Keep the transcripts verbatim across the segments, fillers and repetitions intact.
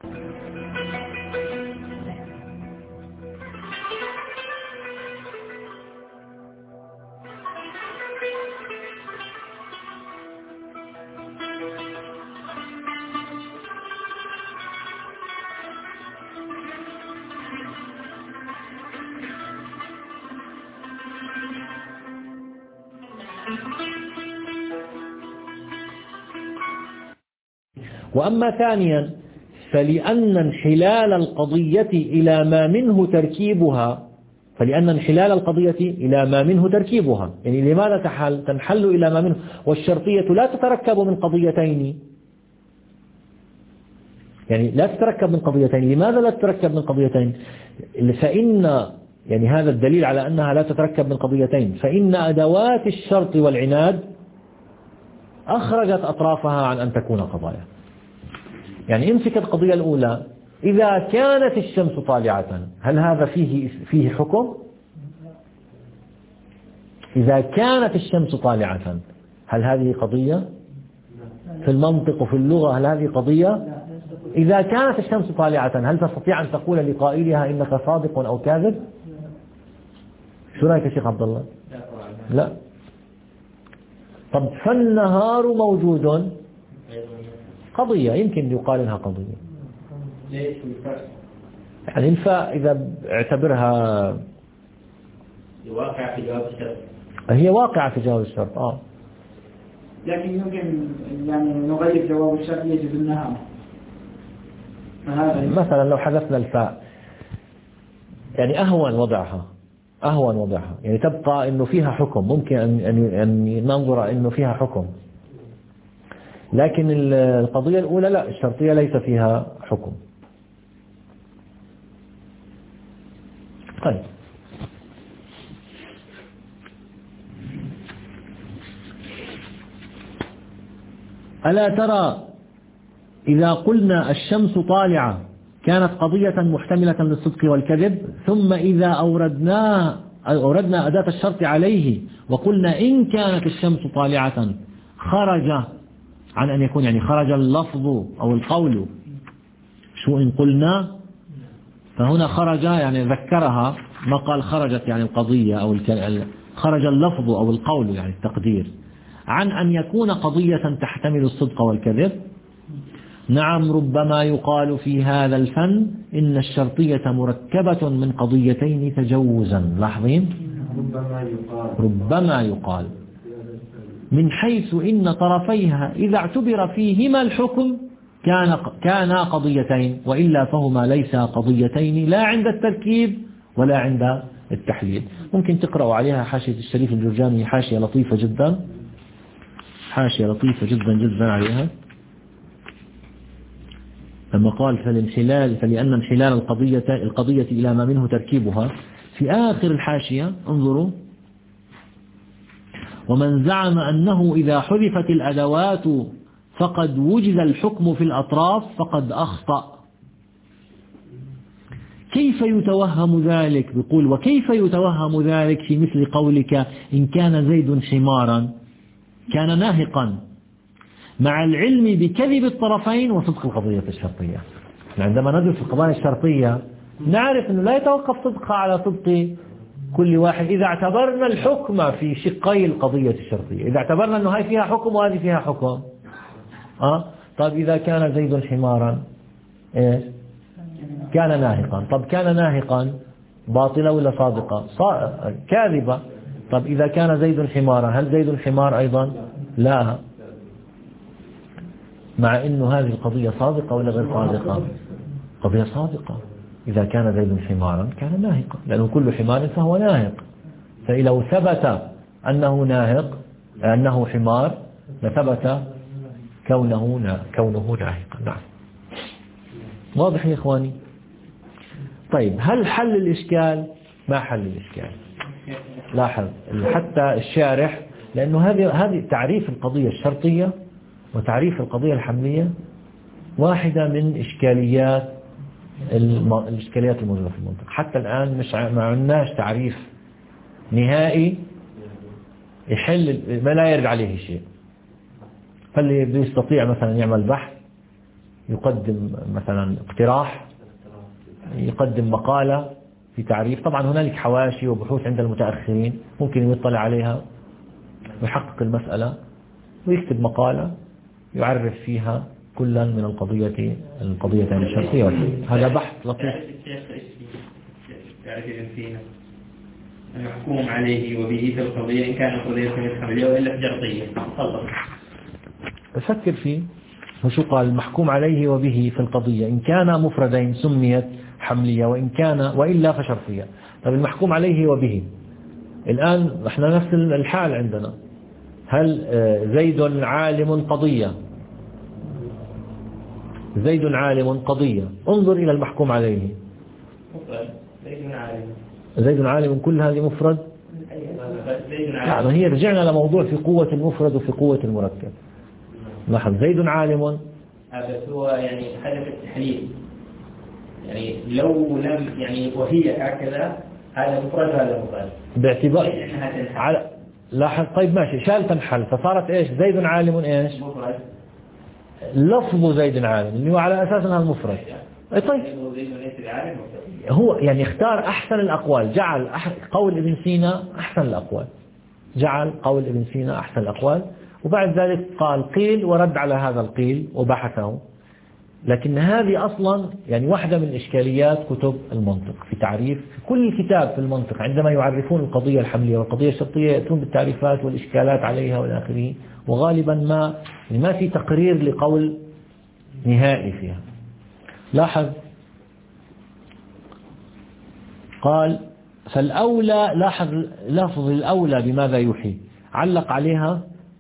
وأما ثانيا فلأن انحلال القضية إلى ما منه تركيبها فلأن انحلال القضية إلى ما منه تركيبها، يعني لماذا تحل تنحل إلى ما منه، والشرطية لا تتركب من قضيتين، يعني لا تتركب من قضيتين. لماذا لا تتركب من قضيتين؟ فإن يعني هذا الدليل على أنها لا تتركب من قضيتين، فإن أدوات الشرط والعناد أخرجت أطرافها عن أن تكون قضايا. يعني امسك القضية الأولى، إذا كانت الشمس طالعة هل هذا فيه فيه حكم؟ إذا كانت الشمس طالعة هل هذه قضية؟ في المنطق وفي اللغة هل هذه قضية؟ إذا كانت الشمس طالعة هل تستطيع أن تقول لقائلها إنك صادق أو كاذب؟ شو رأيك يا شيخ عبد الله؟ لا. طب فالنهار موجود قضية، يمكن يقال لها قضية. ليش الفرق؟ يعني الفاء إذا اعتبرها واقع في جواب الشرط، هي واقعة في جواب الشرط. آه. لكن يمكن يعني نغير جواب الشرط يجب النهار. مثلا لو حذفنا الفاء يعني أهون وضعها أهون وضعها يعني تبقى إنه فيها حكم، ممكن أن أن ننظر إنه فيها حكم، لكن القضية الأولى لا، الشرطية ليس فيها حكم. طيب ألا ترى إذا قلنا الشمس طالعة كانت قضية محتملة للصدق والكذب، ثم إذا أوردنا أوردنا أداة الشرط عليه وقلنا إن كانت الشمس طالعة خرج عن أن يكون، يعني خرج اللفظ أو القول. شو إن قلنا؟ فهنا خرج يعني ذكرها، ما قال خرجت يعني القضية أو خرج اللفظ أو القول يعني التقدير عن أن يكون قضية تحتمل الصدق والكذب. نعم ربما يقال في هذا الفن إن الشرطية مركبة من قضيتين تجوزا. لاحظين ربما يقال ربما يقال من حيث إن طرفيها إذا اعتبر فيهما الحكم كان كانا قضيتين، وإلا فهما ليس قضيتين لا عند التركيب ولا عند التحليل. ممكن تقرأوا عليها حاشية الشريف الجرجاني، حاشية لطيفة جدا، حاشية لطيفة جدا جدا عليها، لما قال فالانحلال فلأن انحلال القضية القضية إلى ما منه تركيبها. في آخر الحاشية انظروا: ومن زعم أنه إذا حذفت الأدوات فقد وجد الحكم في الأطراف فقد أخطأ. كيف يتوهم ذلك؟ بيقول وكيف يتوهم ذلك في مثل قولك إن كان زيد حمارا كان ناهقا، مع العلم بكذب الطرفين وصدق القضية الشرطية. عندما ندرس القضايا الشرطية نعرف أنه لا يتوقف صدقها على صدق كل واحد إذا اعتبرنا الحكم في شقي القضية الشرطية، إذا اعتبرنا أنه هاي فيها حكم وهذه فيها حكم. أه؟ طب إذا كان زيد حمارا إيه؟ كان ناهقا. طب كان ناهقا باطلة ولا صادقة؟ صا... كاذبة. طب إذا كان زيد حمارا هل زيد حمار أيضا؟ لا، مع أنه هذه القضية صادقة ولا غير صادقة؟ قضية صادقة. إذا كان زيد حمارا كان ناهقا، لأنه كل حمار فهو ناهق، فلو ثبت أنه ناهق أنه حمار لثبت كونه كونه ناهقا. نعم، واضح يا إخواني؟ طيب هل حل الإشكال؟ ما حل الإشكال. لاحظ حتى الشارح، لأنه هذه هذه تعريف القضية الشرطية وتعريف القضية الحملية واحدة من إشكاليات الإشكاليات الموجودة في المنطق. حتى الآن مش ما عندناش تعريف نهائي يحل ما لا يرد عليه شيء. فاللي بيستطيع مثلا يعمل بحث يقدم مثلا اقتراح، يقدم مقالة في تعريف. طبعا هنالك حواشي وبحوث عند المتأخرين ممكن يطلع عليها ويحقق المسألة ويكتب مقالة يعرف فيها كلا من القضية القضيتين الشرطية والحملية. هذا بحث لطيف. تعرف ابن سينا المحكوم عليه وبه في القضية إن كان قضية حملية وإلا شرطية. تفضل. فكر فيه. وشو قال؟ المحكوم عليه وبه في القضية إن كان مفردين سميت حملية وإن كان وإلا فشرطية. طيب المحكوم عليه وبه الآن احنا نفس الحال عندنا. هل زيد عالم قضية؟ زيد عالم قضية. انظر إلى المحكوم عليه. زيد عالم. زيد عالم كل هذه مفرد؟ لا، ما هي رجعنا لموضوع في قوة المفرد وفي قوة المركب. لاحظ زيد عالم. هذا هو يعني حدث التحليل. يعني لو لم يعني وهي هكذا هذا مفرد هذا مفرد. باعتبار على لاحظ. طيب ماشي، شال تنحل فصارت ايش؟ زيد عالم ايش؟ مفرد. لفظ زيد عالم اللي هو على اساس انها المفرد. طيب هو يعني اختار احسن الاقوال، جعل قول ابن سينا احسن الاقوال، جعل قول ابن سينا احسن الاقوال، وبعد ذلك قال قيل ورد على هذا القيل وبحثه. لكن هذه أصلا يعني واحدة من إشكاليات كتب المنطق في تعريف. في كل كتاب في المنطق عندما يعرفون القضية الحملية والقضية الشرطية يأتون بالتعريفات والإشكالات عليها والى آخره، وغالبا ما ما في تقرير لقول نهائي فيها. لاحظ قال فالأولى، لاحظ لفظ الأولى بماذا يوحي، علق عليها.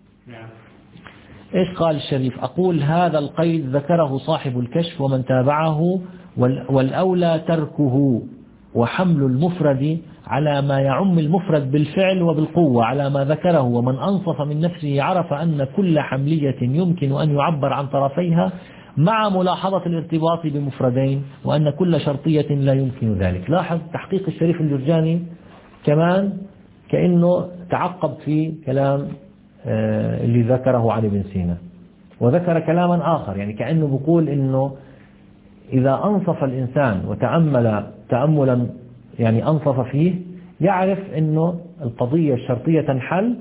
إيش قال الشريف؟ أقول هذا القيد ذكره صاحب الكشف ومن تابعه، والأولى تركه وحمل المفرد على ما يعم المفرد بالفعل وبالقوة على ما ذكره، ومن أنصف من نفسه عرف أن كل حملية يمكن أن يعبر عن طرفيها مع ملاحظة الارتباط بمفردين، وأن كل شرطية لا يمكن ذلك. لاحظ تحقيق الشريف الجرجاني كمان كأنه تعقب في كلام اللي ذكره عن ابن سينا، وذكر كلاما آخر، يعني كأنه بيقول إنه إذا أنصف الإنسان وتأمل تأملا يعني أنصف فيه يعرف إنه القضية الشرطية تنحل،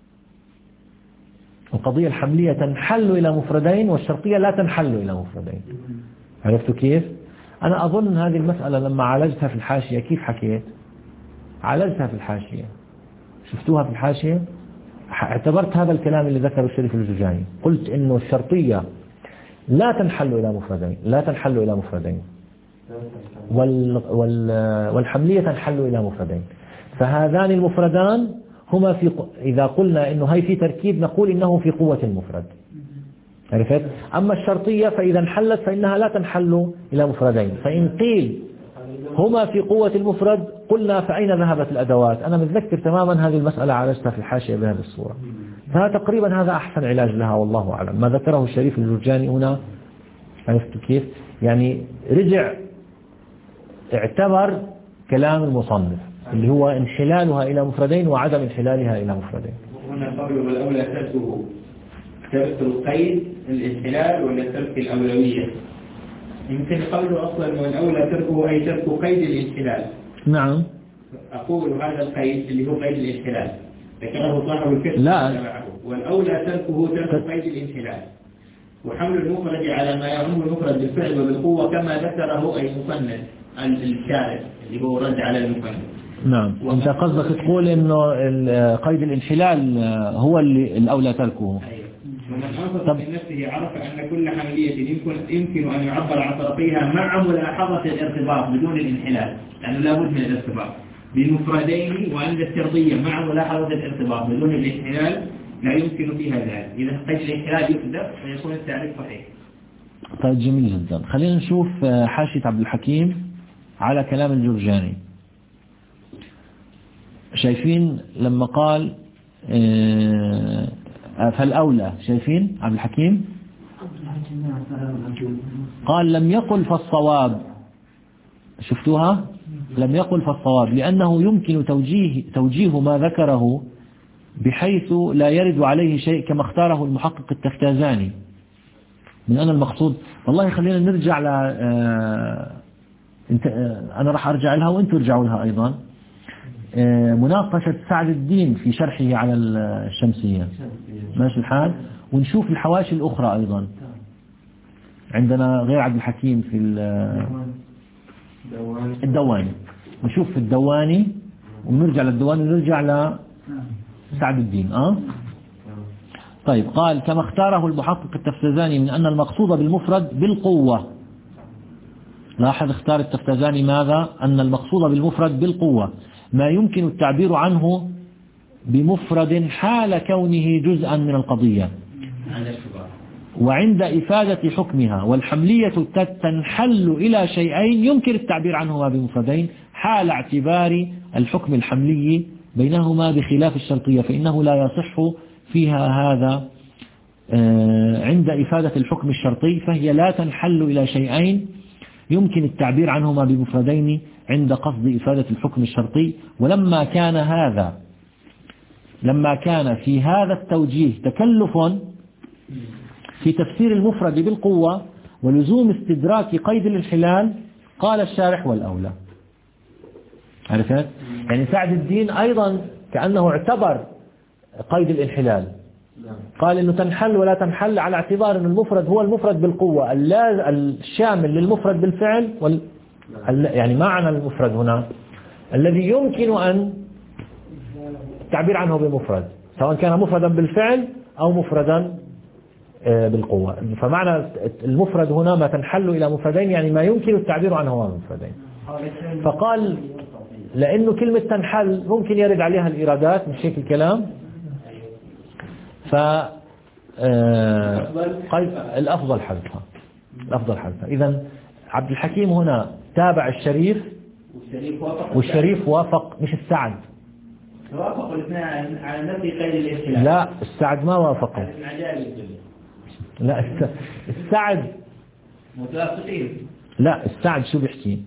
القضية الحملية تنحل إلى مفردين والشرطية لا تنحل إلى مفردين. عرفتوا كيف؟ أنا أظن هذه المسألة لما عالجتها في الحاشية كيف حكيت؟ عالجتها في الحاشية، شفتوها في الحاشية؟ اعتبرت هذا الكلام اللي ذكره الشريف الجرجاني، قلت إنه الشرطية لا تنحل إلى مفردين، لا تنحل إلى مفردين، وال وال والحملية تنحل إلى مفردين، فهذان المفردان هما في إذا قلنا إنه هي في تركيب نقول إنه في قوة المفرد. عرفت؟ أما الشرطية فإذا انحلت فإنها لا تنحل إلى مفردين، فإن قيل هما في قوة المفرد قلنا فأين ذهبت الأدوات؟ أنا متذكر تماما هذه المسألة عالجتها في الحاشية بهذه الصورة. فتقريبا هذا أحسن علاج لها والله أعلم. ما ذكره الشريف الجرجاني هنا، عرفت كيف؟ يعني رجع اعتبر كلام المصنف اللي هو انحلالها إلى مفردين وعدم انحلالها إلى مفردين. هنا قبل والأولى تركه، ترك القيد الانحلال ولا ترك الأولوية؟ يمكن قوله أصلا والأولى تركه أي ترك قيد الانحلال. نعم. أقول هذا القيد اللي هو قيد الانحلال ذكره صاحب الكشف لا، والأولى تركه ترك قيد الانحلال وحمل المفرد على ما يعم المفرد بالفعل وبالقوة كما ذكره أي مصنف الشارع اللي هو رد على المصنف. نعم. أنت قصدك تقول إنه قيد الانحلال هو اللي الأولى تركه. أيوة. ومن أنصف من نفسه عرف أن كل حملية يمكن يمكن أن يعبر عن طرفيها مع ملاحظة الارتباط بدون الانحلال، لأنه لا بد من الارتباط بمفردين، وعند الشرطية مع ملاحظة الارتباط بدون الانحلال لا يمكن فيها ذلك. إذا قيد الانحلال يبدأ فيكون التعريف صحيح. طيب جميل جدا. خلينا نشوف حاشية عبد الحكيم على كلام الجرجاني. شايفين لما قال فالأولى، شايفين عبد الحكيم قال لم يقل فالصواب، شفتوها؟ لم يقل فالصواب لأنه يمكن توجيه توجيه ما ذكره بحيث لا يرد عليه شيء كما اختاره المحقق التفتازاني. من أن المقصود. والله خلينا نرجع ل آه انت آه أنا راح أرجع لها وأنتم ارجعوا لها أيضا. آه مناقشة سعد الدين في شرحه على الشمسية، ماشي الحال، ونشوف الحواشي الأخرى أيضا. عندنا غير عبد الحكيم في الدواني، نشوف في الدواني ونرجع للدواني ونرجع لسعد الدين. أه طيب، قال كما اختاره المحقق التفتزاني من أن المقصود بالمفرد بالقوة. لاحظ اختار التفتزاني ماذا؟ أن المقصود بالمفرد بالقوة ما يمكن التعبير عنه بمفرد حال كونه جزءا من القضية، وعند إفادة حكمها، والحملية تنحل إلى شيئين يمكن التعبير عنهما بمفردين حال اعتبار الحكم الحملي بينهما بخلاف الشرطية، فإنه لا يصح فيها هذا عند إفادة الحكم الشرطي، فهي لا تنحل إلى شيئين يمكن التعبير عنهما بمفردين عند قصد إفادة الحكم الشرطي. ولما كان هذا لما كان في هذا التوجيه تكلف في تفسير المفرد بالقوة ولزوم استدراك قيد الانحلال، قال الشارح والأولى. عرفت؟ يعني سعد الدين أيضا كأنه اعتبر قيد الانحلال، قال إنه تنحل ولا تنحل على اعتبار أن المفرد هو المفرد بالقوة الشامل للمفرد بالفعل وال... يعني معنى المفرد هنا الذي يمكن أن التعبير عنه بمفرد، سواء كان مفردا بالفعل أو مفردا بالقوة. فمعنى المفرد هنا ما تنحل إلى مفردين، يعني ما يمكن التعبير عنه بمفردين. فقال لأنه كلمة تنحل ممكن يرد عليها الإرادات، مش هيك الكلام. ف قيد الأفضل حذفها، الأفضل حذفها. إذا عبد الحكيم هنا تابع الشريف، والشريف وافق مش السعد، وافق الاثنين على نفي قيد الانحلال. لا السعد ما وافقه، لا السعد متوافقين. لا السعد شو بيحكي؟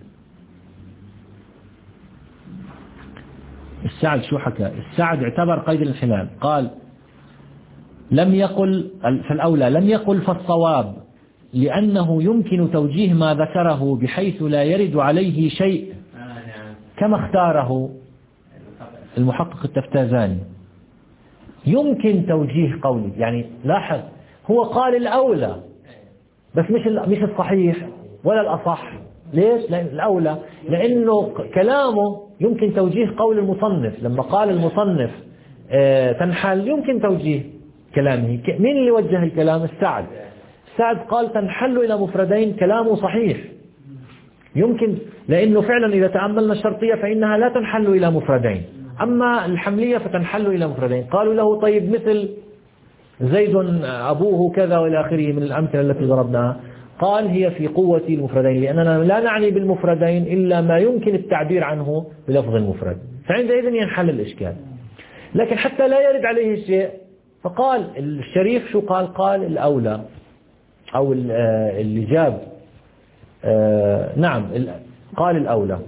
السعد شو حكى؟ السعد اعتبر قيد الانحلال، قال لم يقل فالأولى لم يقل فالصواب، لأنه يمكن توجيه ما ذكره بحيث لا يرد عليه شيء كما اختاره المحقق التفتازاني. يمكن توجيه قولي، يعني لاحظ هو قال الأولى بس مش مش الصحيح ولا الأصح. ليش؟ لأن الأولى لأنه كلامه يمكن توجيه قول المصنف. لما قال المصنف آه تنحل يمكن توجيه كلامه. مين اللي وجه الكلام؟ السعد. السعد قال تنحل إلى مفردين، كلامه صحيح يمكن، لأنه فعلا إذا تأملنا الشرطية فإنها لا تنحل إلى مفردين، أما الحملية فتنحل إلى مفردين. قالوا له طيب مثل زيد أبوه كذا وإلى آخره من الأمثلة التي ضربناها، قال هي في قوة المفردين، لأننا لا نعني بالمفردين إلا ما يمكن التعبير عنه بلفظ المفرد، فعندئذ ينحل الإشكال. لكن حتى لا يرد عليه شيء فقال الشريف شو قال؟ قال الأولى أو اللي جاب نعم قال الأولى.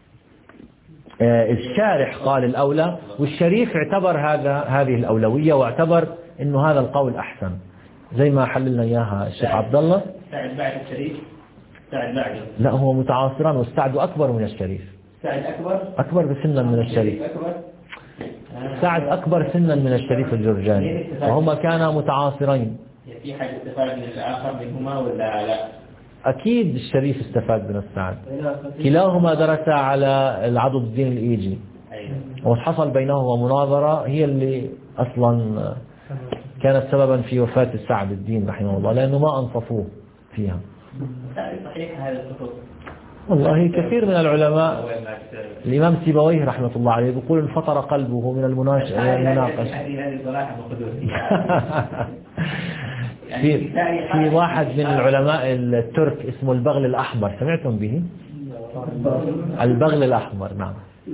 الشارح قال الأولى، والشريف اعتبر هذا هذه الأولوية، واعتبر إنه هذا القول أحسن، زي ما حللنا إياها الشيخ عبد الله. سعد بعد الشريف؟ سعد بعد؟ لا هو متعاصران، والسعد أكبر من الشريف. سعد أكبر؟ أكبر بسنا من الشريف. أكبر؟ سعد أكبر سنا من الشريف الجرجاني، وهما كانا متعاصرين. في حد استفاد من الآخر منهما ولا لا؟ أكيد الشريف استفاد من السعد، كلاهما درس على العضد الدين الإيجي، وحصل بينهما مناظرة هي اللي أصلا كانت سببا في وفاة السعد الدين رحمه الله، لأنه ما أنصفوه فيها. صحيح هذا الكتب؟ والله كثير من العلماء، الإمام سيبويه رحمة الله عليه يقول انفطر قلبه من المناقشة. في في واحد من العلماء الترك اسمه البغل الأحمر، سمعتم به؟ البغل الأحمر نعم،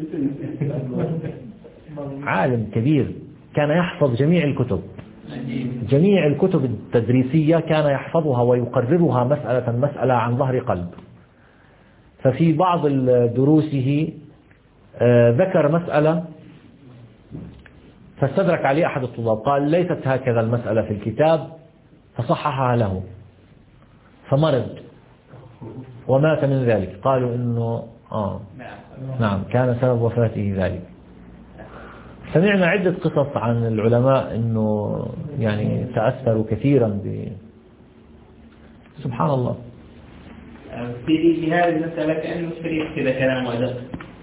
عالم كبير كان يحفظ جميع الكتب، جميع الكتب التدريسية كان يحفظها ويقررها مسألة مسألة عن ظهر قلب. ففي بعض دروسه ذكر مسألة فاستدرك عليه أحد الطلاب قال ليست هكذا المسألة في الكتاب، فصححها له. فمرض ومات من ذلك، قالوا إنه آه نعم كان سبب وفاته ذلك. سمعنا عدة قصص عن العلماء إنه يعني تأثروا كثيرا ب سبحان الله. في هذه المسألة كأنه شريك كذا كلام وأدب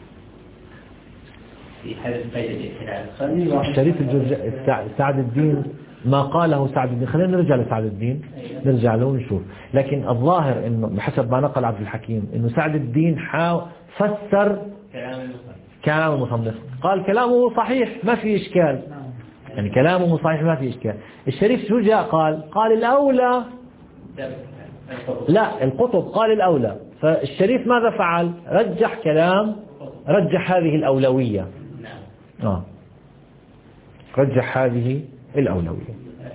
في هذا الفائدة الإحلال. الشريف الجرجاني سعد الدين ما قاله سعد الدين، خلينا نرجع لسعد الدين نرجع له ونشوف. لكن الظاهر إنه بحسب ما نقل عبد الحكيم إنه سعد الدين حاول فسر كلام المصنف، قال كلامه صحيح ما في إشكال، يعني كلامه صحيح ما في إشكال. الشريف شو جاء قال؟ قال الأولى لا القطب قال الأولى، فالشريف ماذا فعل؟ رجح كلام رجح هذه الأولوية. آه. رجح هذه الأولوية.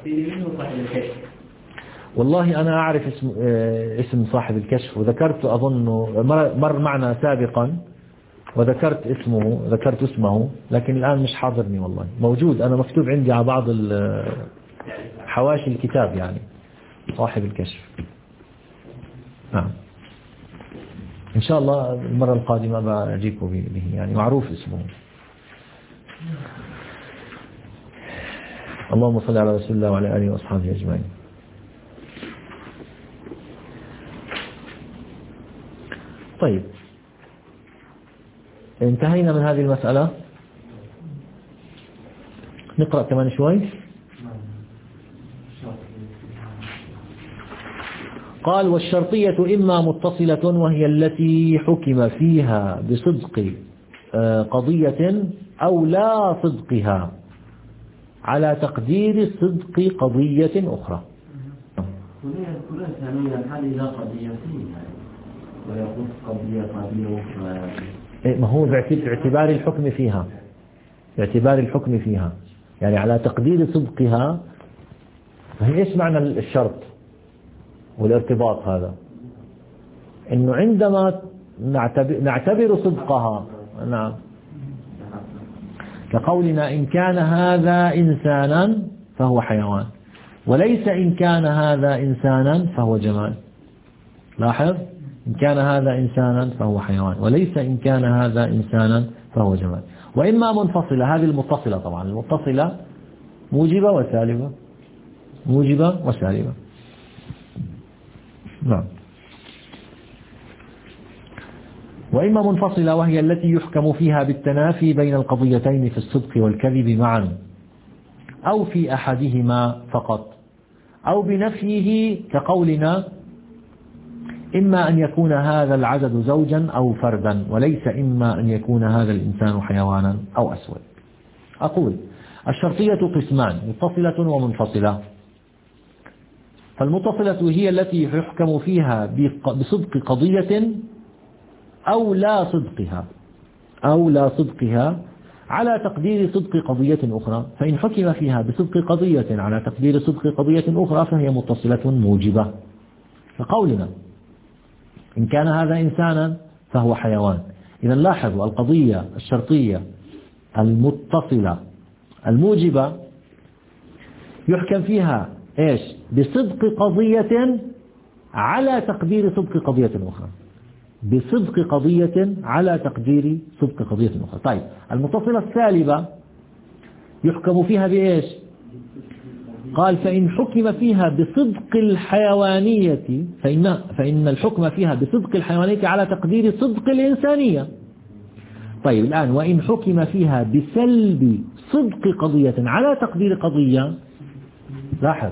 والله أنا أعرف اسم اسم صاحب الكشف وذكرت أظنه مر معنا سابقا وذكرت اسمه ذكرت اسمه لكن الآن مش حاضرني والله. موجود أنا مكتوب عندي على بعض حواشي الكتاب يعني صاحب الكشف. نعم إن شاء الله المرة القادمة بأجيكم به يعني معروف اسمه. اللهم صل على رسول الله وعلى آله وأصحابه أجمعين. طيب انتهينا من هذه المسألة. نقرأ كمان شوي. قال والشرطية إما متصلة وهي التي حكم فيها بصدق قضية أو لا صدقها على تقدير صدق قضية أخرى. كلها ثانيا هل إذا قضيتين ويقول قضية قضية أخرى ما هو باعتبار الحكم فيها باعتبار الحكم فيها يعني على تقدير صدقها. فهي إيش معنى الشرط والارتباط هذا؟ إنه عندما نعتبر, نعتبر صدقها نعم كقولنا إن كان هذا إنسانا فهو حيوان وليس إن كان هذا إنسانا فهو جمال. لاحظ إن كان هذا إنسانا فهو حيوان وليس إن كان هذا إنسانا فهو جمال. وإما منفصلة هذه المتصلة طبعا المتصلة موجبة وسالبة موجبة وسالبة. نعم. وإما منفصلة وهي التي يحكم فيها بالتنافي بين القضيتين في الصدق والكذب معا أو في أحدهما فقط أو بنفيه كقولنا إما أن يكون هذا العدد زوجا أو فردا وليس إما أن يكون هذا الإنسان حيوانا أو أسود. أقول الشرطية قسمان متصلة ومنفصلة. فالمتصلة هي التي يحكم فيها بصدق قضية أو لا صدقها أو لا صدقها على تقدير صدق قضية أخرى. فإن حكم فيها بصدق قضية على تقدير صدق قضية أخرى فهي متصلة موجبة. فقولنا إن كان هذا إنسانا فهو حيوان. إذا لاحظوا القضية الشرطية المتصلة الموجبة يحكم فيها إيش بصدق قضية على تقدير صدق قضية أخرى بصدق قضية على تقدير صدق قضية أخرى. طيب المتصلة السالبة يحكم فيها بإيش؟ قال فإن حكم فيها بصدق الحيوانية فإن, فإن الحكم فيها بصدق الحيوانية على تقدير صدق الإنسانية. طيب الآن وإن حكم فيها بسلب صدق قضية على تقدير قضية. لاحظ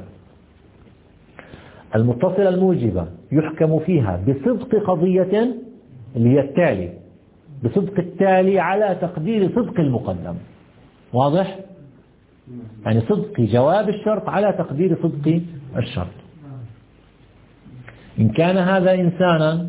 المتصلة الموجبة يحكم فيها بصدق قضية اللي هي التالي بصدق التالي على تقدير صدق المقدم. واضح؟ يعني صدق جواب الشرط على تقدير صدق الشرط. إن كان هذا إنسانا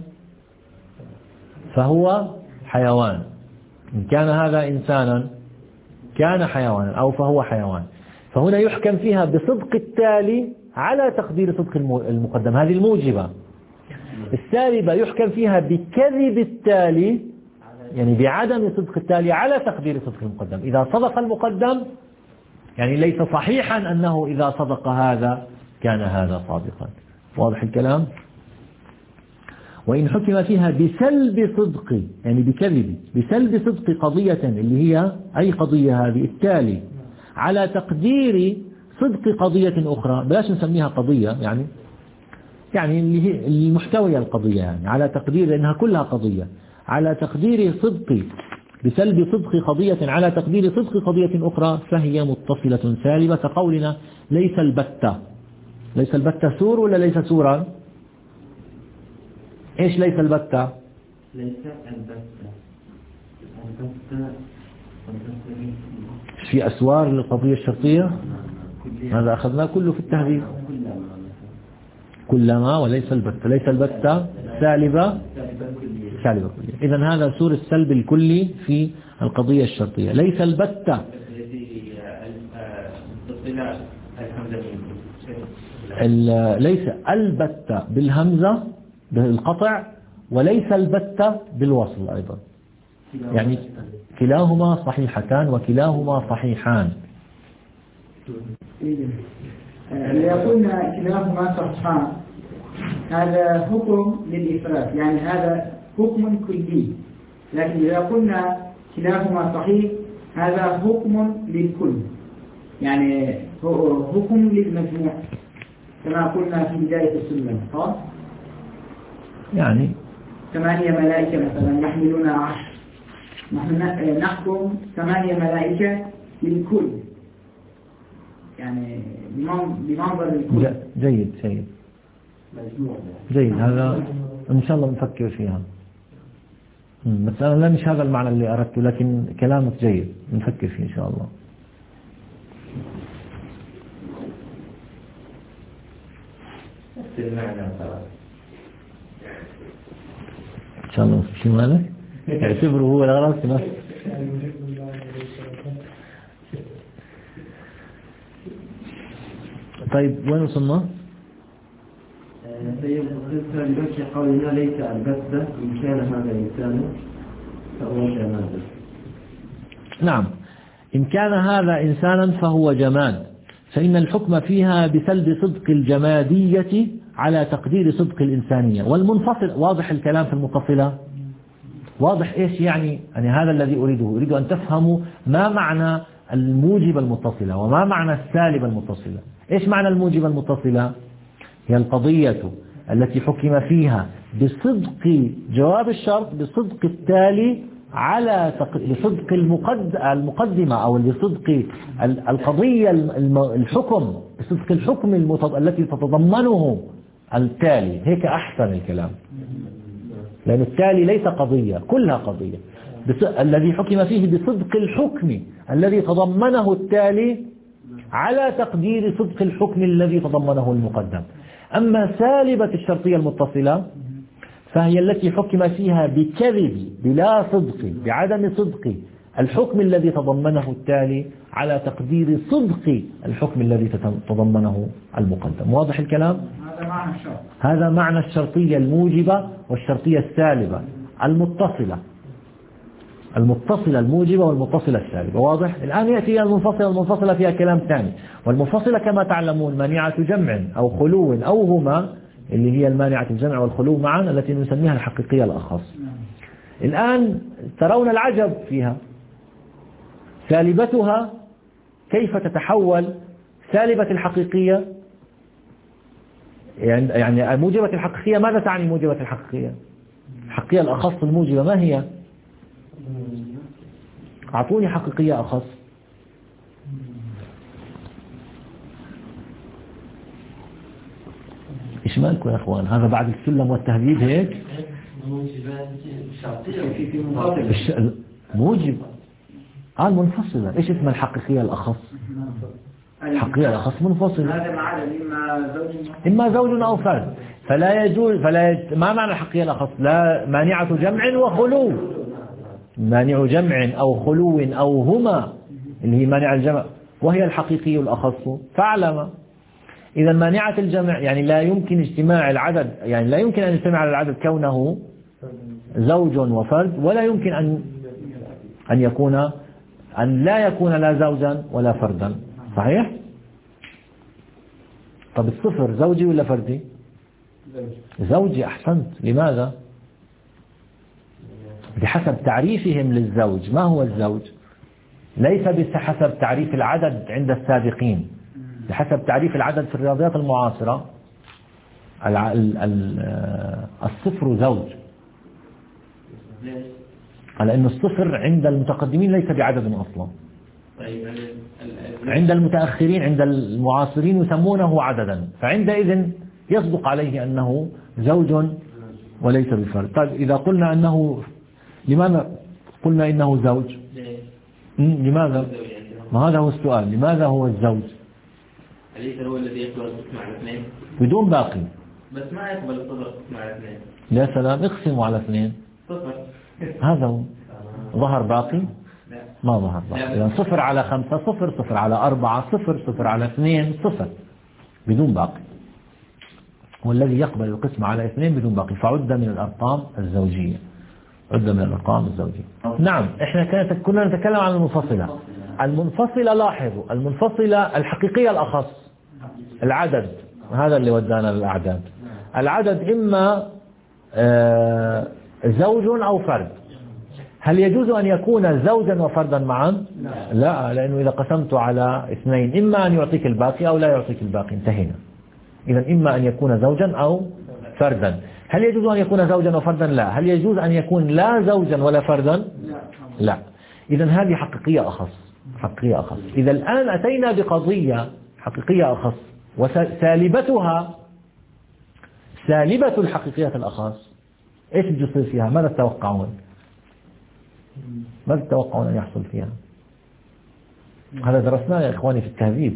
فهو حيوان إن كان هذا إنسانا كان حيوانا أو فهو حيوان. فهنا يحكم فيها بصدق التالي على تقدير صدق المقدم هذه الموجبة. السالبة يحكم فيها بكذب التالي يعني بعدم صدق التالي على تقدير صدق المقدم. إذا صدق المقدم يعني ليس صحيحا أنه إذا صدق هذا كان هذا صادقا. واضح الكلام؟ وإن حكم فيها بسلب صدق يعني بكذب بسلب صدق قضية اللي هي أي قضية هذه التالي على تقدير صدق قضية أخرى بلاش نسميها قضية يعني يعني اللي هي المحتوية القضية يعني على تقدير لأنها كلها قضية على تقدير صدق بسلب صدق قضية على تقدير صدق قضية أخرى فهي متصلة سالبة كقولنا ليس البتة ليس البتة سور ولا ليس سورا؟ إيش ليس البتة؟ ليس البتة البتة في أسوار للقضية الشرطية هذا أخذناه كله في التهذيب كلما وليس البتة ليس البتة سالبة سالبة كلية إذن هذا سور السلب الكلي في القضية الشرطية ليس البتة ليس البتة بالهمزة بالقطع وليس البتة بالوصل أيضا يعني كلاهما صحيحتان وكلاهما صحيحان إذا قلنا كلاهما صحيحان هذا حكم للإفراد يعني هذا حكم كلي لكن إذا قلنا كلاهما صحيح هذا حكم للكل يعني حكم للمجموع كما قلنا في بداية السلم صح؟ يعني ثمانية ملائكة مثلا يحملون عشر نحن نحكم ثمانية ملائكة للكل يعني بمنظر الكل جيد جيد جيد هذا إن شاء الله نفكر فيها بس أنا لا مش هذا المعنى اللي أردته لكن كلامك جيد نفكر فيه إن شاء الله إن شاء الله شو مالك اعتبره هو الغرض بس طيب وين وصلنا؟ طيب بس قولنا ليس البتة إن كان هذا إنسان فهو جماد نعم إن كان هذا إنسانا فهو جماد فإن الحكم فيها بسلب صدق الجمادية على تقدير صدق الإنسانية والمنفصل واضح الكلام في المتصلة واضح إيش يعني يعني هذا الذي أريده أريد أن تفهموا ما معنى الموجب المتصلة وما معنى السالب المتصلة إيش معنى الموجب المتصلة هي القضية التي حكم فيها بصدق جواب الشرط بصدق التالي على بصدق المقدمة أو بصدق القضية الحكم بصدق الحكم التي تتضمنه التالي هيك أحسن الكلام لأن التالي ليس قضية كلها قضية الذي حكم فيه بصدق الحكم الذي تضمنه التالي على تقدير صدق الحكم الذي تضمنه المقدم أما سالبة الشرطية المتصلة فهي التي حكم فيها بكذب بلا صدق بعدم صدق الحكم الذي تضمنه التالي على تقدير صدق الحكم الذي تضمنه المقدم واضح الكلام؟ هذا معنى الشرط هذا معنى الشرطية الموجبة والشرطية السالبة المتصلة المتصلة الموجبة والمتصلة السالبة واضح؟ الآن يأتي المنفصلة والمنفصلة فيها كلام ثاني والمنفصلة كما تعلمون مانعة جمع أو خلو أو هما اللي هي المانعة الجمع والخلو معا التي نسميها الحقيقية الأخص الآن ترون العجب فيها سالبتها كيف تتحول سالبة الحقيقية يعني موجبة الحقيقية ماذا تعني موجبة الحقيقية الحقيقية الأخص الموجبة ما هي أعطوني حقيقية أخص إيش مالكم يا أخوان هذا بعد السلم والتهذيب هيك موجب آه المنفصلة إيش اسمها الحقيقية الأخص الحقيقية الأخص منفصلة هذا معادل إما زوج إما زوج أو فرد فلا يجوز فلا يج... ما معنى الحقيقية الأخص لا مانعة جمع وخلو مانع جمع أو خلو أو هما اللي هي مانع الجمع وهي الحقيقي الأخص فاعلم إذا مانعة الجمع يعني لا يمكن اجتماع العدد يعني لا يمكن أن يجتمع على العدد كونه زوج وفرد ولا يمكن أن أن يكون أن لا يكون لا زوجا ولا فردا صحيح؟ طب الصفر زوجي ولا فردي؟ زوجي. أحسنت. لماذا؟ بحسب تعريفهم للزوج. ما هو الزوج؟ ليس بحسب تعريف العدد عند السابقين، بحسب تعريف العدد في الرياضيات المعاصرة الصفر زوج، على أن الصفر عند المتقدمين ليس بعدد أصلا. عند المتأخرين عند المعاصرين يسمونه عددا، فعندئذ يصدق عليه أنه زوج وليس بفرد. طيب إذا قلنا أنه، لماذا قلنا إنه زوج؟ لماذا؟ ما هذا هو السؤال، لماذا هو الزوج؟ أليس هو الذي يقبل القسم على اثنين بدون باقي؟ بس ما يقبل القسم على اثنين. يا سلام، اقسموا على اثنين. صفر. هذا هو. ظهر باقي؟ لا. ما ظهر باقي. إذا صفر على خمسة صفر، صفر على أربعة صفر، صفر على اثنين صفر، بدون باقي. هو الذي يقبل القسم على اثنين بدون باقي، فعد من الأرقام الزوجية. عد من الأرقام الزوجية. نعم، احنا كانت كنا نتكلم عن المنفصلة. المنفصلة، لاحظوا، المنفصلة الحقيقية الأخص العدد، هذا اللي ودانا للأعداد. العدد إما زوج أو فرد. هل يجوز أن يكون زوجا وفردا معا؟ لا، لأنه إذا قسمت على اثنين إما أن يعطيك الباقي أو لا يعطيك الباقي، انتهينا. إذا إما أن يكون زوجا أو فردا. هل يجوز أن يكون زوجا وفردا؟ لا. هل يجوز أن يكون لا زوجا ولا فردا؟ لا. إذا هذه حقيقية أخص، حقيقية أخص. إذا الآن أتينا بقضية حقيقية أخص، وسالبتها سالبة الحقيقية الأخص، إيش بده يصير فيها؟ ماذا تتوقعون؟ ماذا تتوقعون أن يحصل فيها؟ هذا درسناه يا إخواني في التهذيب.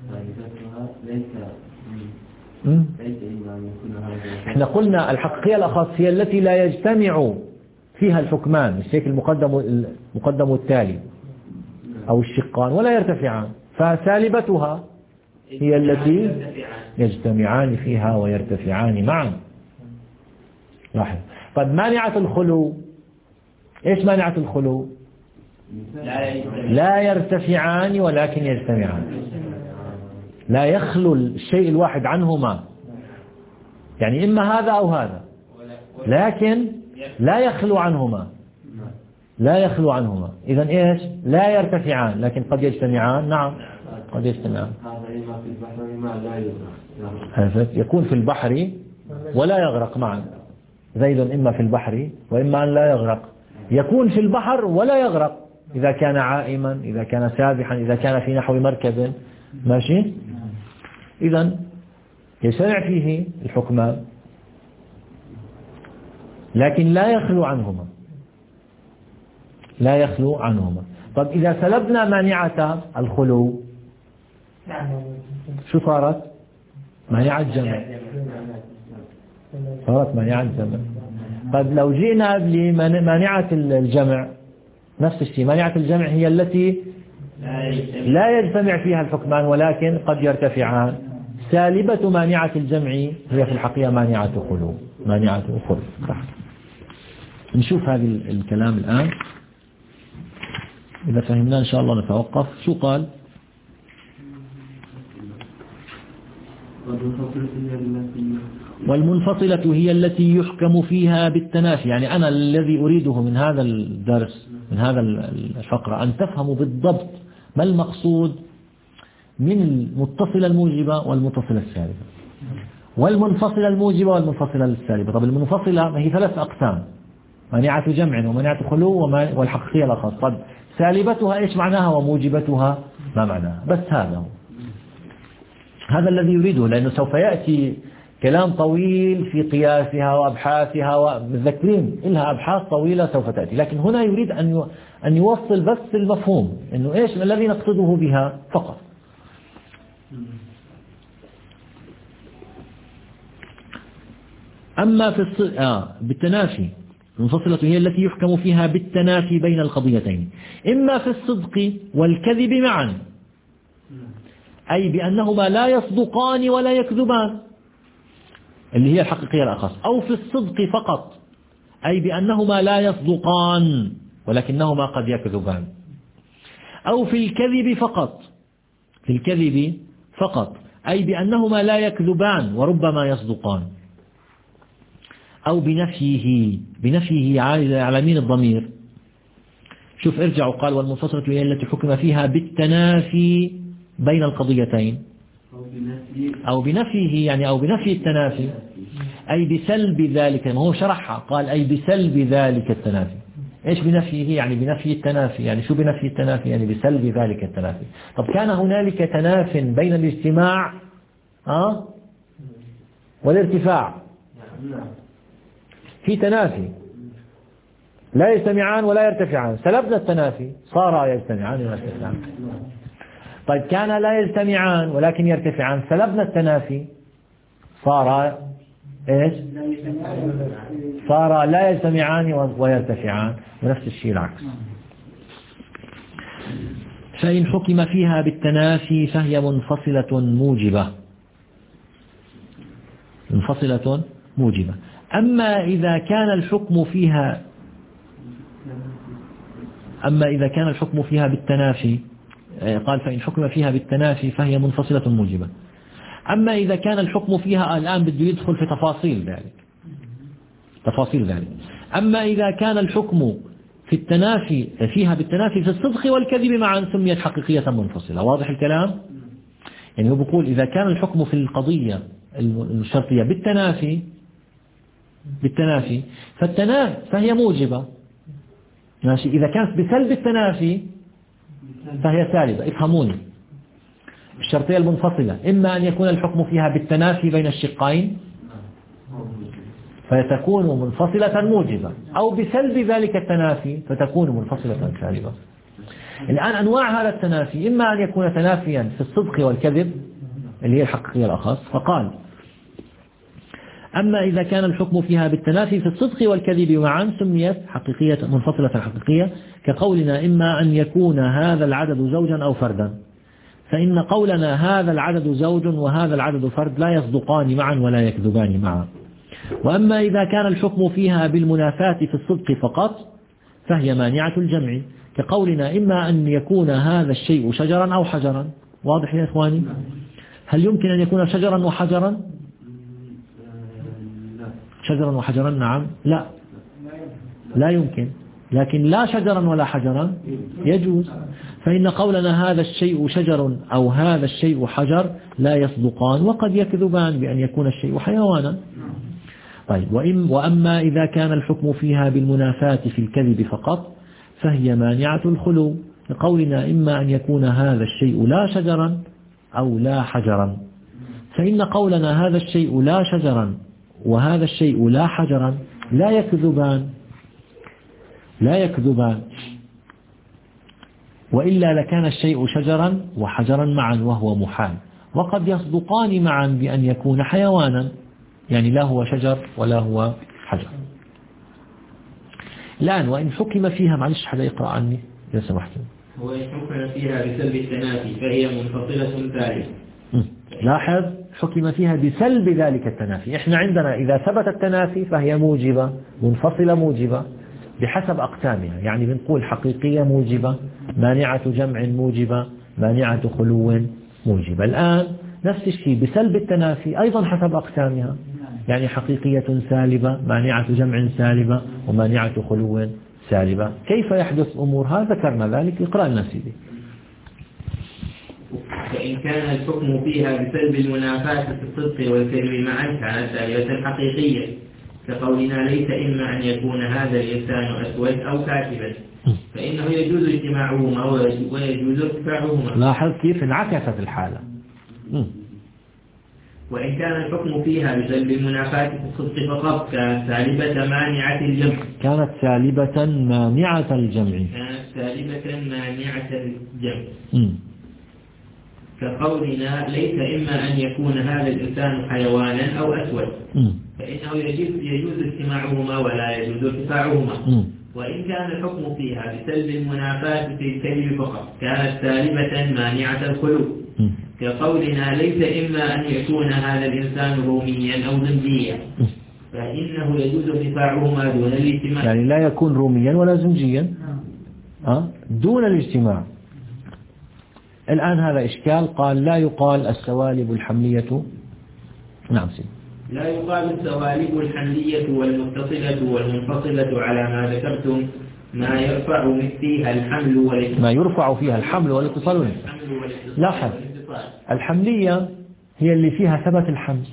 احنا قلنا الحقيقية الأخص هي التي لا يجتمع فيها الحكمان، مش هيك المقدم المقدم التالي أو الشقان ولا يرتفعان، فسالبتها هي التي يجتمعان فيها ويرتفعان معا. لاحظ. طيب مانعة الخلو، ايش مانعة الخلو؟ لا يرتفعان ولكن يجتمعان. لا يخلو الشيء الواحد عنهما، يعني إما هذا أو هذا، لكن لا يخلو عنهما، لا يخلو عنهما. إذن إيش؟ لا يرتفعان لكن قد يجتمعان. نعم قد يجتمعان. يكون في البحر ولا يغرق معا. زيد إما في البحر وإما أن لا يغرق. يكون في البحر ولا يغرق إذا كان عائما، إذا كان سابحا، إذا كان في نحو مركب. ماشي. إذن يشرع فيه الحكمان لكن لا يخلو عنهما، لا يخلو عنهما. طب إذا سلبنا مانعة الخلو شو صارت؟ مانعة الجمع. صارت مانعة الجمع. طب لو جئنا لمانعة الجمع نفس الشيء. مانعة الجمع هي التي لا يجتمع فيها الحكمان ولكن قد يرتفعان. سالبة مانعة الجمع هي في الحقيقة مانعة خلو، مانعة خلو. نشوف هذا الكلام الآن، إذا فهمنا إن شاء الله نتوقف. شو قال؟ والمنفصلة هي التي يحكم فيها بالتنافي. يعني أنا الذي أريده من هذا الدرس، من هذا الفقرة، أن تفهموا بالضبط ما المقصود من المتصلة الموجبة والمتصلة السالبة، والمنفصلة الموجبة والمنفصلة السالبة. طب المنفصلة هي ثلاث أقسام: مانعة جمع ومانعة خلو والحقيقية الأخص. طب سالبتها إيش معناها وموجبتها ما معناها؟ بس هذا هو، هذا الذي يريده، لأنه سوف يأتي كلام طويل في قياسها وأبحاثها، ومتذكرين إلها أبحاث طويلة سوف تأتي، لكن هنا يريد أن أن يوصل بس المفهوم، إنه إيش الذي نقصده بها فقط. أما في الص... آه بالتنافي، المنفصلة هي التي يحكم فيها بالتنافي بين القضيتين، إما في الصدق والكذب معا، أي بأنهما لا يصدقان ولا يكذبان، اللي هي الحقيقية الأخص، أو في الصدق فقط، أي بأنهما لا يصدقان ولكنهما قد يكذبان، أو في الكذب فقط، في الكذب فقط، أي بأنهما لا يكذبان وربما يصدقان. أو بنفيه. بنفيه عائد على مين الضمير؟ شوف ارجعوا، قال والمنفصلة هي التي حكم فيها بالتنافي بين القضيتين، أو بنفيه يعني أو بنفي التنافي، أي بسلب ذلك. ما هو شرحها، قال أي بسلب ذلك التنافي. إيش بنفيه؟ يعني بنفي التنافي. يعني شو بنفي التنافي؟ يعني بسلب ذلك التنافي. طب كان هنالك تناف بين الاجتماع أه؟ والارتفاع، في تنافي، لا يجتمعان ولا يرتفعان، سلبنا التنافي صار يجتمعان ويرتفعان. طيب كان لا يجتمعان ولكن يرتفعان، سلبنا التنافي صار ايش؟ صار لا يجتمعان ويرتفعان، ونفس الشيء العكس. فإن حكم فيها بالتنافي فهي منفصلة موجبة، منفصلة موجبة. أما إذا كان الحكم فيها أما إذا كان الحكم فيها بالتنافي، قال فإن حكم فيها بالتنافي فهي منفصلة موجبة. أما إذا كان الحكم فيها، الآن بده يدخل في تفاصيل ذلك، تفاصيل ذلك. أما إذا كان الحكم في التنافي فيها بالتنافي في الصدق والكذب معا سميت حقيقية منفصلة. واضح الكلام؟ يعني هو بيقول إذا كان الحكم في القضية الشرطية بالتنافي بالتنافي فالتنافي فهي موجبة، ماشي. إذا كانت بسلب التنافي فهي سالبة. افهموني، الشرطية المنفصلة إما أن يكون الحكم فيها بالتنافي بين الشقين فتكون منفصلة موجبة، أو بسلب ذلك التنافي فتكون منفصلة سالبة. الآن أنواع هذا التنافي إما أن يكون تنافيا في الصدق والكذب اللي هي الحقيقية الأخص، فقال أما إذا كان الحكم فيها بالتنافي في الصدق والكذب معا سميت حقيقية منفصلة حقيقية، كقولنا إما أن يكون هذا العدد زوجا أو فردا، فإن قولنا هذا العدد زوج وهذا العدد فرد لا يصدقان معا ولا يكذبان معا. وأما إذا كان الحكم فيها بالمنافاة في الصدق فقط فهي مانعة الجمع، كقولنا إما أن يكون هذا الشيء شجرا أو حجرا. واضح يا إخواني؟ هل يمكن أن يكون شجرا وحجرا؟ شجرا وحجرا نعم، لا لا يمكن. لكن لا شجرا ولا حجرا يجوز. فإن قولنا هذا الشيء شجر أو هذا الشيء حجر لا يصدقان، وقد يكذبان بأن يكون الشيء حيوانا. طيب وأما إذا كان الحكم فيها بالمنافاة في الكذب فقط فهي مانعة الخلو، لقولنا إما أن يكون هذا الشيء لا شجرا أو لا حجرا. فإن قولنا هذا الشيء لا شجرا وهذا الشيء لا حجرا لا يكذبان لا يكذبان وإلا لكان الشيء شجرا وحجرا معا وهو محال، وقد يصدقان معا بأن يكون حيوانا، يعني لا هو شجر ولا هو حجر. الآن وإن حكم فيها، معلش حدا يقرأ عني إذا سمحتم. وإن حكم فيها بسلب التنافي فهي منفصلة ثالث. لاحظ حكم فيها بسلب ذلك التنافي. إحنا عندنا إذا ثبت التنافي فهي موجبة منفصلة موجبة بحسب أقسامها، يعني بنقول حقيقية موجبة، مانعة جمع موجبة، مانعة خلو موجبة. الآن نفس الشيء بسلب التنافي أيضا حسب أقسامها، يعني حقيقية سالبة، مانعة جمع سالبة، ومانعة خلو سالبة. كيف يحدث أمور هذا ذكرنا ذلك، اقرأ لنا سيدي. فإن كان الحكم فيها بسلب المنافاة في الصدق والكذب معا كانت سالبة حقيقية، كقولنا ليس إما أن يكون هذا الإنسان أسود أو كاتبا، فإنه يجوز اجتماعهما ويجوز ارتفاعهما. لاحظ كيف انعكست الحالة. م. وإن كان الحكم فيها بسلب المنافاة في الصدق فقط كانت سالبة مانعة الجمع كانت سالبة مانعة الجمع كانت سالبة مانعة الجمع م. كقولنا ليس إما أن يكون هذا الإنسان حيوانا أو أسود، م. فإنه يجوز, يجوز اجتماعهما ولا يجوز ارتفاعهما. م. وإن كان الحكم فيها بسلب المنافاة في الكذب فقط كانت سالبة مانعة الخلو، م. كقولنا ليس إما أن يكون هذا الإنسان روميا أو زنجيا، فإنه يجوز ارتفاعهما دون الاجتماع، يعني لا يكون روميا ولا زنجيا أه؟ دون الاجتماع. الآن هذا إشكال، قال لا يقال السوالب الحملية. نعم سيدي. لا يقال السوالب الحملية والمتصلة والمنفصلة على ما ذكرتم ما يرفع فيها الحمل والاتصال ما يرفع فيها الحمل والاتصال. لاحظ الحملية هي اللي فيها ثبت الحمل.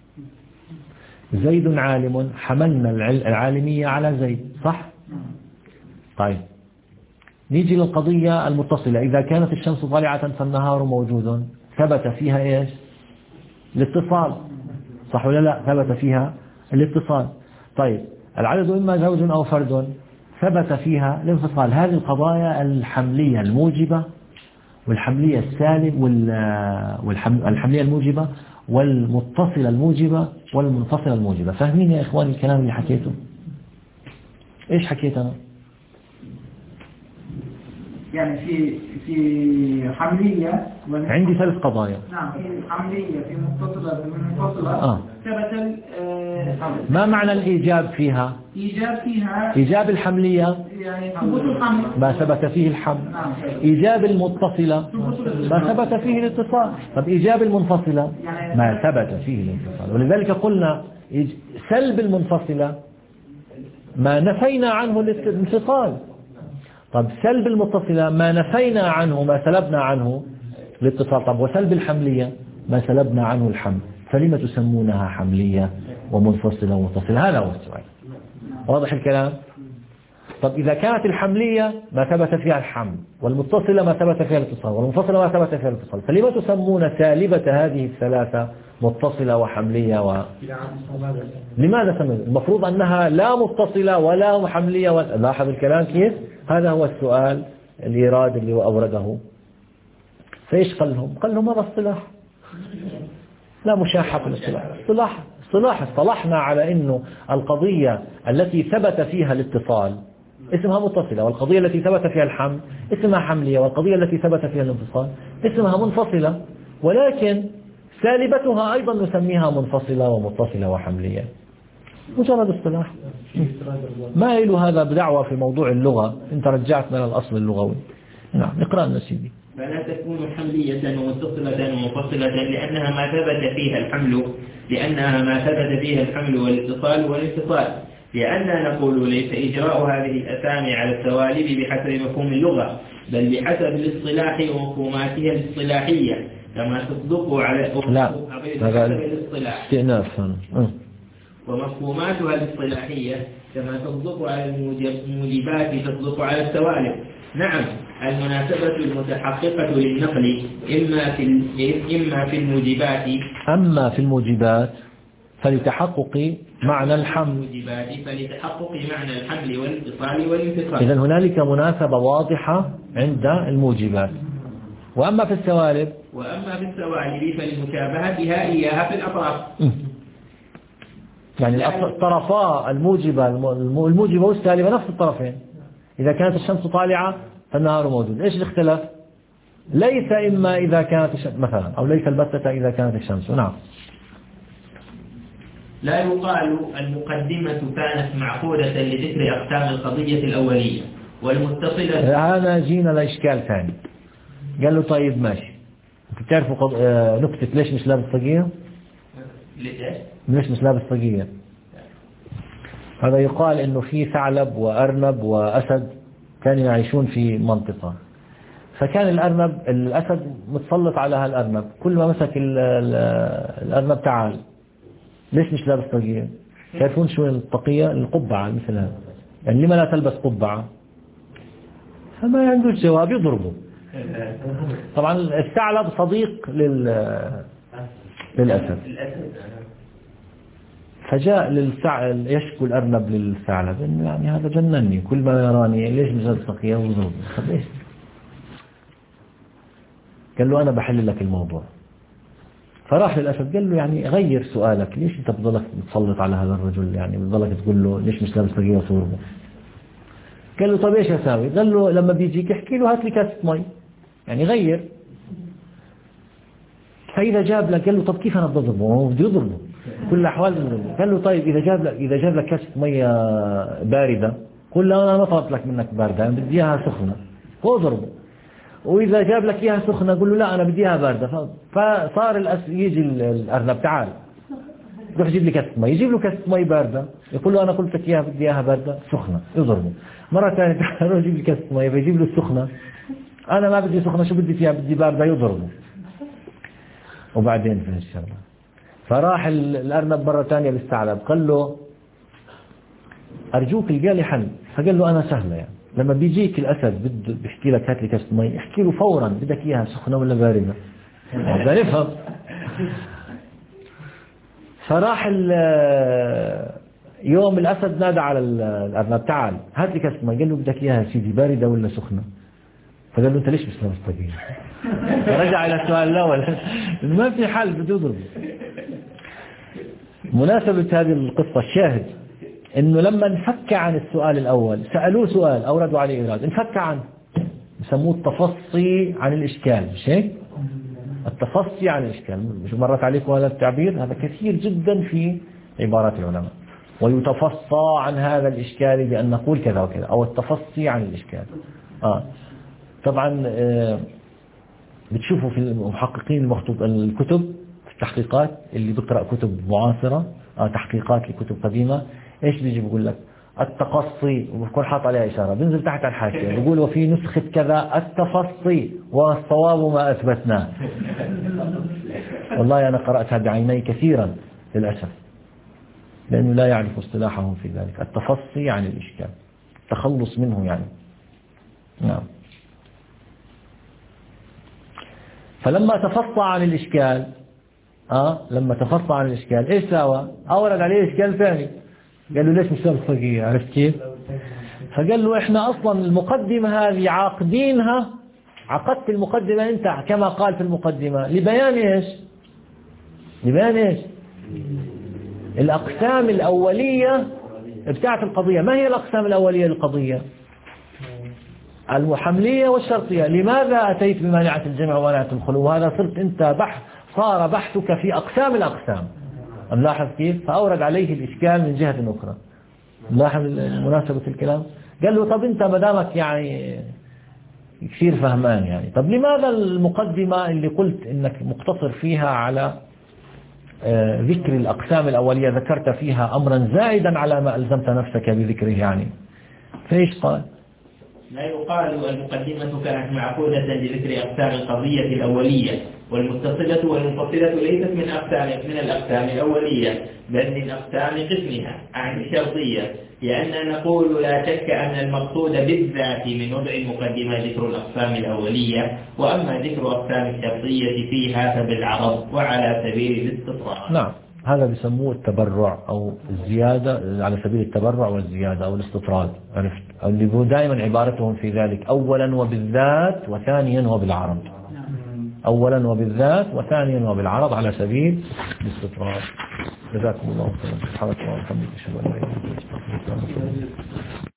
زيد عالم، حملنا العالمية على زيد، صح؟ طيب نيجي للقضية المتصلة. إذا كانت الشمس طالعة فالنهار موجود، ثبت فيها إيش؟ الاتصال، صح ولا لا؟ ثبت فيها الاتصال. طيب العدد إما زوج أو فرد، ثبت فيها الانفصال. هذه القضايا الحملية الموجبة والحملية السالب والحملية الموجبة والمتصلة الموجبة والمنفصلة الموجبة. فاهمين يا إخواني الكلام اللي حكيته؟ إيش حكيت أنا؟ يعني في في حملية عندي ثلاث قضايا. نعم، في حملية، في متصلة، في منفصلة. آه. ثبت ما معنى الإيجاب فيها؟ إيجاب فيها إيجاب الحملية يعني ثبوت الحمل، ما ثبت فيه الحمل. نعم. إيجاب المتصلة ما ثبت فيه الاتصال. طب إيجاب المنفصلة ما ثبت فيه الاتصال. ولذلك قلنا سلب المنفصلة ما نفينا عنه الانفصال. طب سلب المتصلة ما نفينا عنه ما سلبنا عنه الاتصال. طب وسلب الحملية ما سلبنا عنه الحمل. فلما تسمونها حملية ومنفصلة ومتصلة؟ هذا هو السؤال. واضح الكلام؟ طب إذا كانت الحملية ما ثبت فيها الحمل، والمتصلة ما ثبت فيها الاتصال، والمنفصلة ما ثبت فيها الاتصال، فلما تسمون سالبة هذه الثلاثة متصلة وحملية و... لماذا سميت؟ المفروض أنها لا متصلة ولا حملية ولا... لاحظ الكلام كيف؟ هذا هو السؤال الإيراد اللي أورده. فإيش قال لهم؟ قال لهم هذا اصطلاح، لا مشاحة في الاصطلاح. اصطلاح اصطلاح اصطلحنا على إنه القضية التي ثبت فيها الاتصال اسمها متصلة، والقضية التي ثبت فيها الحمل اسمها حملية، والقضية التي ثبت فيها الانفصال اسمها منفصلة. ولكن سالبتها أيضا نسميها منفصلة ومتصلة وحملية. مجرد اصطلاح، ما له هذا بدعوة في موضوع اللغة. انت رجعت من الأصل اللغوي. نعم اقرأ لنا سيدي. فلا تكون حملية ومتصلة ومنفصلة لأنها ما ثبت فيها الحمل لأنها ما ثبت فيها الحمل والاتصال والانفصال. لأننا نقول ليس إجراء هذه الأسامي على السوالب بحسب مفهوم اللغة، بل بحسب الاصطلاح ومفهوماتها الاصطلاحية كما تصدق على لا بحسب الاصطلاح استئناف ومفهوماتها الاصطلاحية كما تصدق على الموجبات تصدق على السوالب. نعم، المناسبة المتحققة للنقل إما في إما في الموجبات أما في الموجبات فلتحقق معنى الحمل فلتحقق معنى الحمل والاتصال والانفصال. إذن هنالك مناسبة واضحة عند الموجبات. وأما في السوالب وأما في السوالب فلمشابهتها إياها في الأطراف. يعني الطرفاء الموجبة الموجبة والسالبة نفس الطرفين. إذا كانت الشمس طالعة فالنهار موجود. إيش الاختلاف؟ ليس إما إذا كانت الشمس مثلا، أو ليس البتة إذا كانت الشمس. نعم. لا يقال المقدمة كانت معقودة لذكر أقسام القضية الأولية والمتصلة. هذا جينا لإشكال ثاني. قال له طيب ماشي، أنت بتعرفوا قض... آه... نكتة ليش مش لابس طاقية؟ ليش مش لابس طاقية؟ هذا يقال إنه في ثعلب وأرنب وأسد كانوا يعيشون في منطقة، فكان الأرنب الأسد متسلط على هالأرنب، كل ما مسك ال... ال... الأرنب تعال ليش مش لابس طاقية؟ تعرفون شو الطاقية؟ القبعة مثل هذا. يعني لما لا تلبس قبعة؟ فما عندوش جواب، يضربه. طبعا الثعلب صديق لل للأسد، فجاء للثعلب يشكو الأرنب للثعلب إنه يعني هذا جنني، كل ما يراني ليش مش لابس طاقية ويضربه. قال له أنا بحل لك الموضوع. فراح للأسد قال له يعني غير سؤالك، ليش أنت بضلك متسلط على هذا الرجل؟ يعني بضلك تقول له ليش مش لابس طاقية وصوربه. قال له طب إيش أساوي؟ قال له لما بيجيك احكي له هات لي كاسة مي، يعني غير. فإذا جاب لك قال له طب كيف أنا بضربه؟ هو بده يضربه كل الأحوال بضربه. قال له طيب إذا جاب لك إذا جاب لك كاسة مية باردة قل له أنا ما طلبت لك منك باردة، أنا بدي إياها سخنة، هو ضربه. وإذا جاب لك إياها سخنة قل له لا أنا بدي إياها باردة. فصار الأس... يجي الأرنب تعال روح جيب لي كاسة مي، يجيب له كاسة مي باردة، يقول له أنا قلت لك إياها بدي إياها باردة سخنة، يضربه. مرة ثانية روح جيب لي كاسة مي، بيجيب له السخنة، أنا ما بدي سخنة، شو بدي فيها، بدي باردة، يضربه. وبعدين في الشغلة فراح الأرنب مرة ثانية بالثعلب قال له أرجوك القى لي حل. فقال له أنا سهلة يعني، لما بيجيك الأسد بده بيحكي لك هات لي كاسة مي، احكي له فورا بدك إياها سخنة ولا باردة، بدنا نفهم. فراح يوم الأسد نادى على الأرنب تعال هات لي كاسة مي، قال له بدك إياها سيدي باردة ولا سخنة؟ فقال له أنت ليش مش مستقيم؟ فرجع إلى السؤال الأول، ما في حل بده يضرب. مناسبة هذه القصة الشاهد إنه لما انفك عن السؤال الأول، سألوه سؤال أوردوا عليه إيراد، انفك عنه، يسموه التفصي عن الإشكال، مش هيك؟ التفصي عن الإشكال، مش مرت عليكم هذا التعبير؟ هذا كثير جدا في عبارات العلماء. ويتفصى عن هذا الإشكال بأن نقول كذا وكذا، أو التفصي عن الإشكال. آه. طبعا آه بتشوفوا في المحققين المخطوط الكتب، في التحقيقات اللي بقرأ كتب معاصرة، آه تحقيقات لكتب قديمة، ايش بيجي بيقول لك التقصي، وبكون حاط عليها إشارة، بنزل تحت على الحاشية بيقول وفي نسخة كذا التفصي والصواب ما أثبتناه. والله أنا قرأتها بعيني كثيرا للأسف، لأنه لا يعرف اصطلاحهم في ذلك. التفصي عن الإشكال، التخلص منه يعني. نعم. فلما تفصى عن الإشكال، آه لما تفصى عن الإشكال إيش سوى؟ أورد عليه إشكال ثاني، قال له ليش مش صدقية؟ عرفت كيف؟ فقال له إحنا أصلا المقدمة هذه عاقدينها، عقدت المقدمة أنت كما قال في المقدمة لبيان إيش؟ لبيان إيش؟ الأقسام الأولية بتاعت القضية. ما هي الأقسام الأولية للقضية؟ المحملية والشرطية. لماذا أتيت بمانعة الجمع ومانعة الخلو؟ وهذا صرت أنت بحث، صار بحثك في أقسام الأقسام. ملاحظ كيف؟ فأورد عليه الإشكال من جهة أخرى. ملاحظ مناسبة الكلام؟ قال له طب أنت مدامك يعني كثير فهمان يعني، طب لماذا المقدمة اللي قلت إنك مقتصر فيها على ذكر الأقسام الأولية ذكرت فيها أمرا زائدا على ما ألزمت نفسك بذكره يعني؟ فإيش قال؟ لا يقال المقدمة كانت معقودة لذكر أقسام القضية الأولية، والمتصلة والمنفصلة ليست من أقسام من الأقسام الأولية بل من أقسام قسمها عن الشرطية، لأننا نقول لا شك أن المقصود بالذات من وضع المقدمة ذكر الأقسام الأولية، وأما ذكر أقسام الشرطية فيها فبالعرض وعلى سبيل الاستطراد. نعم، هذا بيسموه التبرع أو الزيادة، على سبيل التبرع والزيادة أو الاستطراد، عرفت؟ اللي هو دائما عبارتهم في ذلك أولا وبالذات وثانيا وبالعرض، أولا وبالذات وثانيا وبالعرض على سبيل الاستطراد. جزاكم الله خيرا. سبحانك اللهم وبحمدك أشهد أن لا إله إلا أنت أستغفرك وأتوب إليك.